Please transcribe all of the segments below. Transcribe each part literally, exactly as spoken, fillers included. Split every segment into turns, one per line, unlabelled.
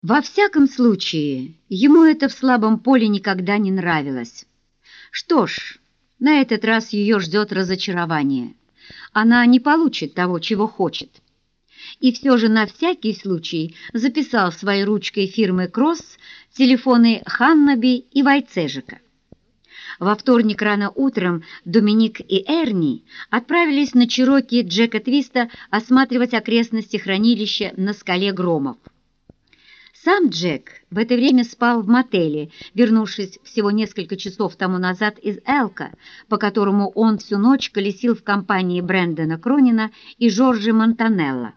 Во всяком случае, ему это в слабом поле никогда не нравилось. Что ж, на этот раз ее ждет разочарование. Она не получит того, чего хочет. И все же на всякий случай записал своей ручкой фирмы «Кросс» телефоны Ханнаби и Вайцежика. Во вторник рано утром Доминик и Эрни отправились на Чероки Джека Твиста осматривать окрестности хранилища на скале Громов. Сам Джек в это время спал в мотеле, вернувшись всего несколько часов тому назад из Элка, по которому он всю ночь колесил в компании Брэндона Кронина и Жоржи Монтанелла.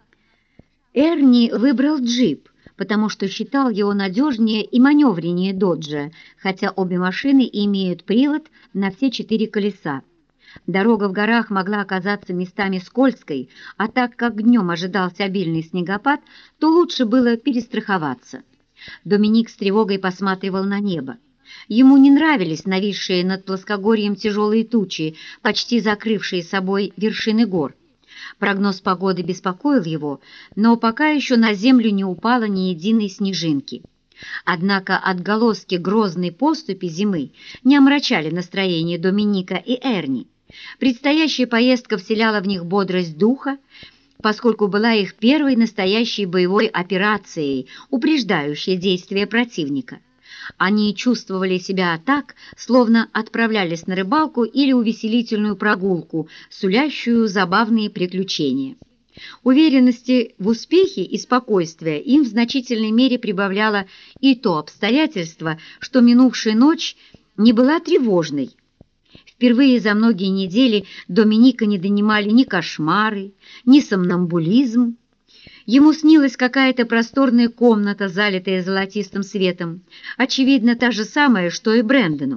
Эрни выбрал джип, потому что считал его надежнее и маневреннее Доджа, хотя обе машины имеют привод на все четыре колеса. Дорога в горах могла оказаться местами скользкой, а так как днем ожидался обильный снегопад, то лучше было перестраховаться. Доминик с тревогой посматривал на небо. Ему не нравились нависшие над плоскогорьем тяжелые тучи, почти закрывшие собой вершины гор. Прогноз погоды беспокоил его, но пока еще на землю не упало ни единой снежинки. Однако отголоски грозной поступи зимы не омрачали настроение Доминика и Эрни. Предстоящая поездка вселяла в них бодрость духа, поскольку была их первой настоящей боевой операцией, упреждающей действия противника. Они чувствовали себя так, словно отправлялись на рыбалку или увеселительную прогулку, сулящую забавные приключения. Уверенности в успехе и спокойствия им в значительной мере прибавляло и то обстоятельство, что минувшая ночь не была тревожной. Впервые за многие недели Доминика не донимали ни кошмары, ни сомнамбулизм. Ему снилась какая-то просторная комната, залитая золотистым светом, очевидно, та же самая, что и Брэндону.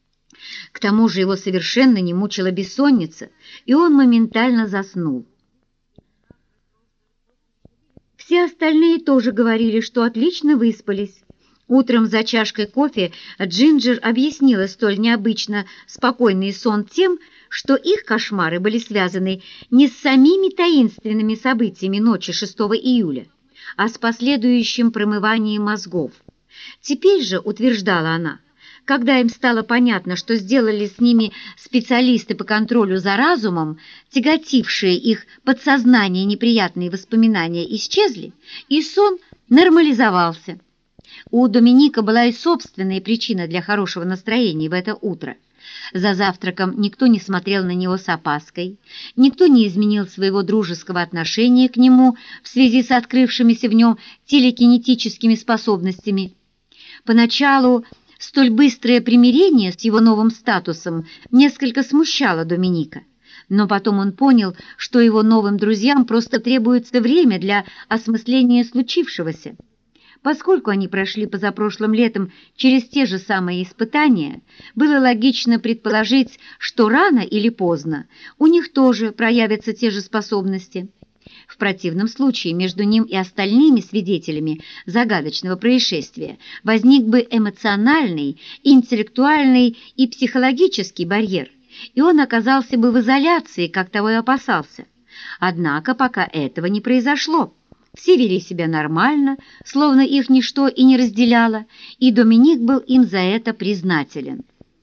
К тому же его совершенно не мучила бессонница, и он моментально заснул. Все остальные тоже говорили, что отлично выспались. Утром за чашкой кофе Джинджер объяснила столь необычно спокойный сон тем, что их кошмары были связаны не с самими таинственными событиями ночи шестого июля, а с последующим промыванием мозгов. Теперь же, утверждала она, когда им стало понятно, что сделали с ними специалисты по контролю за разумом, тяготившие их подсознание неприятные воспоминания исчезли, и сон нормализовался. У Доминика была и собственная причина для хорошего настроения в это утро. За завтраком никто не смотрел на него с опаской, никто не изменил своего дружеского отношения к нему в связи с открывшимися в нем телекинетическими способностями. Поначалу столь быстрое примирение с его новым статусом несколько смущало Доминика, но потом он понял, что его новым друзьям просто требуется время для осмысления случившегося. Поскольку они прошли позапрошлым летом через те же самые испытания, было логично предположить, что рано или поздно у них тоже проявятся те же способности. В противном случае между ним и остальными свидетелями загадочного происшествия возник бы эмоциональный, интеллектуальный и психологический барьер, и он оказался бы в изоляции, как того и опасался. Однако пока этого не произошло. Все вели себя нормально, словно их ничто и не разделяло, и Доминик был им за это признателен.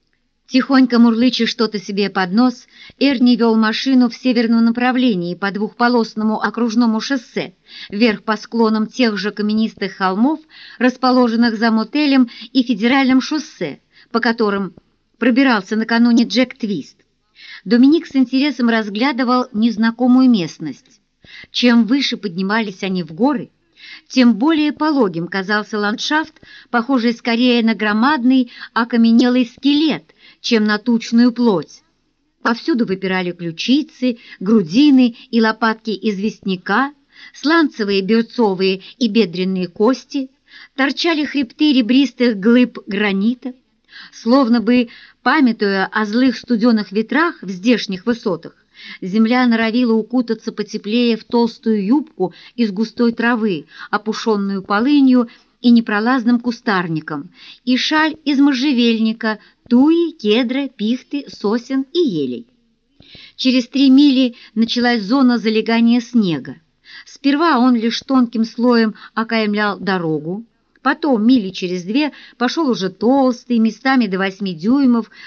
Тихонько мурлыча что-то себе под нос, Эрни вел машину в северном направлении по двухполосному окружному шоссе, вверх по склонам тех же каменистых холмов, расположенных за мотелем и федеральным шоссе, по которым пробирался накануне Джек Твист. Доминик с интересом разглядывал незнакомую местность. Чем выше поднимались они в горы, тем более пологим казался ландшафт, похожий скорее на громадный окаменелый скелет, чем на тучную плоть. Повсюду выпирали ключицы, грудины и лопатки известняка, сланцевые, берцовые и бедренные кости, торчали хребты ребристых глыб гранита. Словно бы, памятуя о злых студеных ветрах в здешних высотах, земля норовила укутаться потеплее в толстую юбку из густой травы, опушенную полынью и непролазным кустарником, и шаль из можжевельника, туи, кедра, пихты, сосен и елей. Через три мили началась зона залегания снега. Сперва он лишь тонким слоем окаймлял дорогу, Потом, мили через две, пошел уже толстый, местами до восьми дюймов,